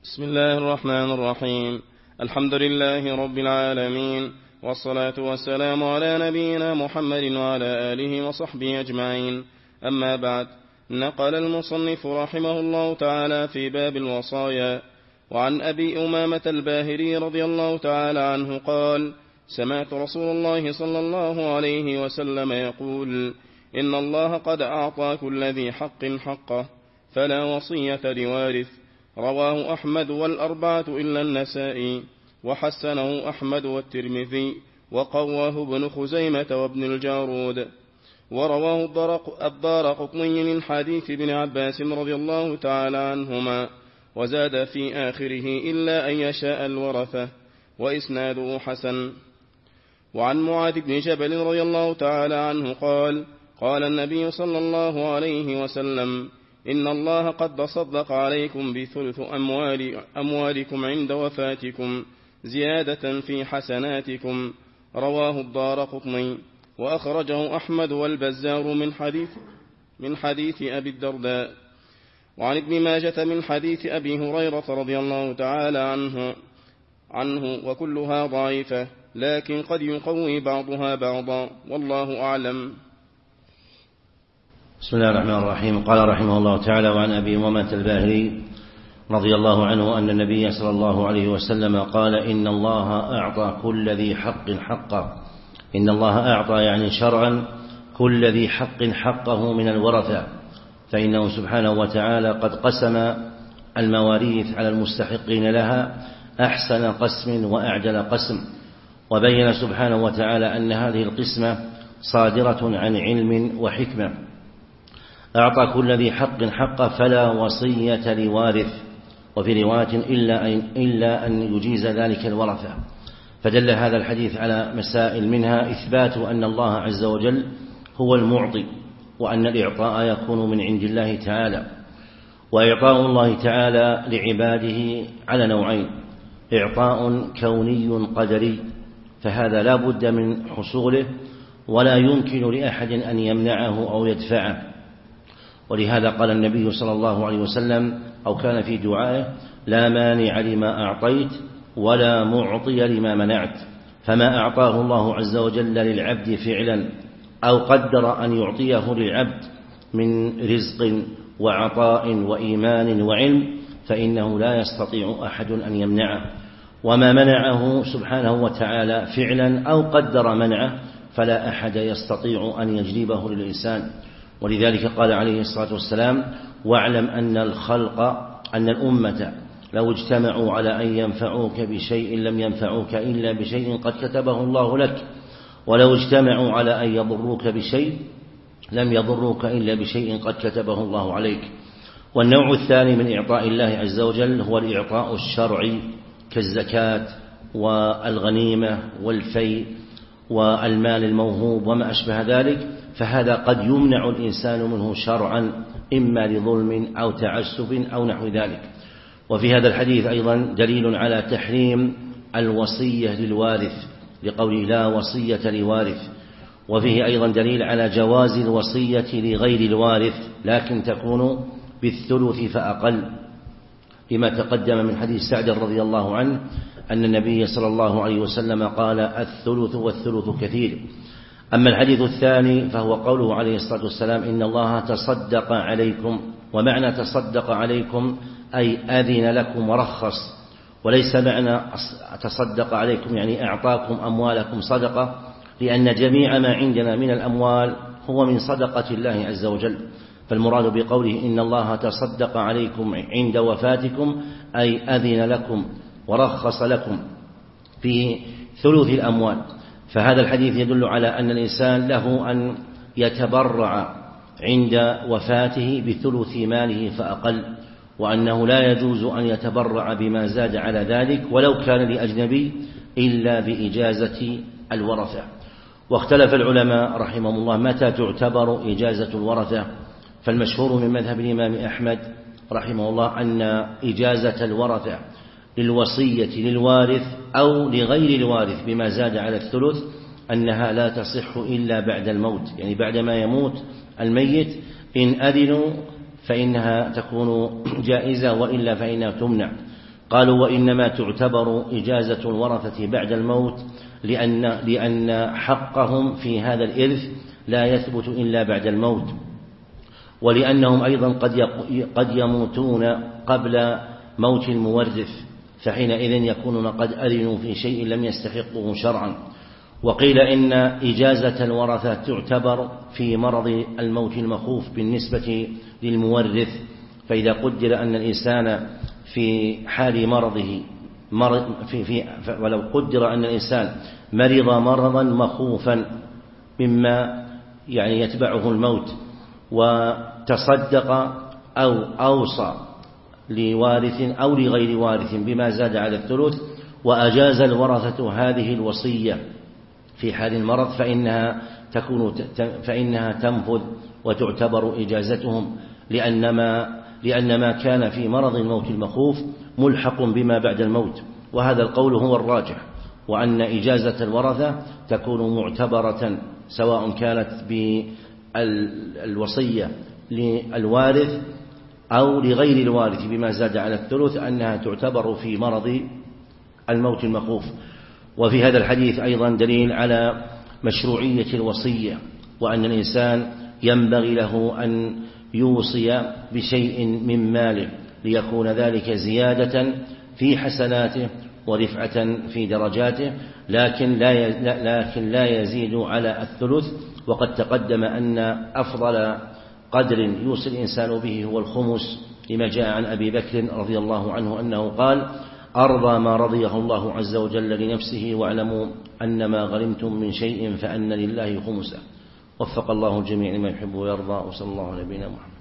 بسم الله الرحمن الرحيم. الحمد لله رب العالمين، والصلاة والسلام على نبينا محمد وعلى آله وصحبه أجمعين. أما بعد، نقل المصنف رحمه الله تعالى في باب الوصايا وعن أبي أمامة الباهلي رضي الله تعالى عنه قال: سمعت رسول الله صلى الله عليه وسلم يقول: إن الله قد أعطى كل ذي حق حقه، فلا وصية لوارث. رواه أحمد والأربعة إلا النسائي، وحسنه أحمد والترمذي، وقواه ابن خزيمة وابن الجارود. ورواه الدارقطني من حديث ابن عباس رضي الله تعالى عنهما، وزاد في آخره: إلا أن يشاء الورثة، وإسناده حسن. وعن معاذ بن جبل رضي الله تعالى عنه قال: قال النبي صلى الله عليه وسلم: إن الله قد تصدق عليكم بثلث أموالكم عند وفاتكم زيادة في حسناتكم. رواه الدارقطني، وأخرجه أحمد والبزار من حديث أبي الدرداء. وعن ابن ماجة من حديث أبي هريرة رضي الله تعالى عنه، وكلها ضعيفة، لكن قد يقوي بعضها بعضا، والله أعلم. بسم الله الرحمن الرحيم. قال رحمه الله تعالى: وعن أبي أمامة الباهلي رضي الله عنه أن النبي صلى الله عليه وسلم قال: إن الله أعطى كل ذي حق حقه. إن الله أعطى يعني شرعا كل ذي حق حقه من الورثة، فإنه سبحانه وتعالى قد قسم المواريث على المستحقين لها أحسن قسم وأعدل قسم، وبين سبحانه وتعالى أن هذه القسمة صادرة عن علم وحكمة. أعطى كل ذي حق حقه فلا وصية لوارث، وفي رواية إلا أن يجيز ذلك الورثة. فدل هذا الحديث على مسائل، منها إثبات أن الله عز وجل هو المعطي، وأن الإعطاء يكون من عند الله تعالى. وإعطاء الله تعالى لعباده على نوعين: إعطاء كوني قدري، فهذا لا بد من حصوله ولا يمكن لأحد أن يمنعه أو يدفعه. ولهذا قال النبي صلى الله عليه وسلم، أو كان في دعائه: لا مانع لما أعطيت ولا معطي لما منعت. فما أعطاه الله عز وجل للعبد فعلا أو قدر أن يعطيه للعبد من رزق وعطاء وإيمان وعلم فإنه لا يستطيع أحد أن يمنعه، وما منعه سبحانه وتعالى فعلا أو قدر منعه فلا أحد يستطيع أن يجلبه للإنسان. ولذلك قال عليه الصلاة والسلام: واعلم أن الأمة لو اجتمعوا على أن ينفعوك بشيء لم ينفعوك إلا بشيء قد كتبه الله لك، ولو اجتمعوا على أن يضروك بشيء لم يضروك إلا بشيء قد كتبه الله عليك. والنوع الثاني من إعطاء الله عز وجل هو الإعطاء الشرعي، كالزكاة والغنيمة والفيء والمال الموهوب وما أشبه ذلك، فهذا قد يمنع الإنسان منه شرعا، إما لظلم أو تعسف أو نحو ذلك. وفي هذا الحديث أيضا دليل على تحريم الوصية للوارث، لقوله: لا وصية لوارث. وفيه أيضا دليل على جواز الوصية لغير الوارث، لكن تكون بالثلث فأقل، لما تقدم من حديث سعد رضي الله عنه أن النبي صلى الله عليه وسلم قال: الثلث والثلث كثير. أما الحديث الثاني فهو قوله عليه الصلاة والسلام: إن الله تصدق عليكم. ومعنى تصدق عليكم أي أذن لكم ورخص، وليس معنى تصدق عليكم يعني أعطاكم أموالكم صدقة، لأن جميع ما عندنا من الأموال هو من صدقة الله عز وجل. فالمراد بقوله إن الله تصدق عليكم عند وفاتكم أي أذن لكم ورخص لكم في ثلث الأموال. فهذا الحديث يدل على أن الإنسان له أن يتبرع عند وفاته بثلث ماله فأقل، وأنه لا يجوز أن يتبرع بما زاد على ذلك ولو كان لأجنبي إلا بإجازة الورثة. واختلف العلماء رحمهم الله متى تعتبر إجازة الورثة، فالمشهور من مذهب الإمام أحمد رحمه الله أن إجازة الورثة للوصية للوارث أو لغير الوارث بما زاد على الثلث أنها لا تصح إلا بعد الموت، يعني بعدما يموت الميت إن أذنوا فإنها تكون جائزة، وإلا فإنها تمنع. قالوا وإنما تعتبر إجازة الورثة بعد الموت لأن حقهم في هذا الإرث لا يثبت إلا بعد الموت، ولأنهم أيضا قد يموتون قبل موت المورث، فحينئذ يكونون قد أذنوا في شيء لم يستحقه شرعا. وقيل إن إجازة الورثة تعتبر في مرض الموت المخوف بالنسبة للمورث، فإذا قدر أن الإنسان في حال مرضه ولو قدر أن الإنسان مرض مرضا مخوفا مما يعني يتبعه الموت وتصدق أو أوصى لوارث أو لغير وارث بما زاد على الثلث وأجاز الورثة هذه الوصية في حال المرض فإنها تنفذ وتعتبر إجازتهم، لأن ما كان في مرض الموت المخوف ملحق بما بعد الموت، وهذا القول هو الراجح، وأن إجازة الورثة تكون معتبرة سواء كانت بالوصية للوارث أو لغير الوارث بما زاد على الثلث، أنها تعتبر في مرض الموت المخوف. وفي هذا الحديث أيضا دليل على مشروعية الوصية، وأن الإنسان ينبغي له أن يوصي بشيء من ماله ليكون ذلك زيادة في حسناته ورفعة في درجاته، لكن لا يزيد على الثلث. وقد تقدم أن أفضل قدر يوصي الإنسان به هو الخمس، لما جاء عن أبي بكر رضي الله عنه أنه قال: أرضى ما رضيه الله عز وجل لنفسه، واعلموا أن ما غنمتم من شيء فأن لله خمسه. وفق الله الجميع لما يحب ويرضى، وصلى الله على نبينا محمد.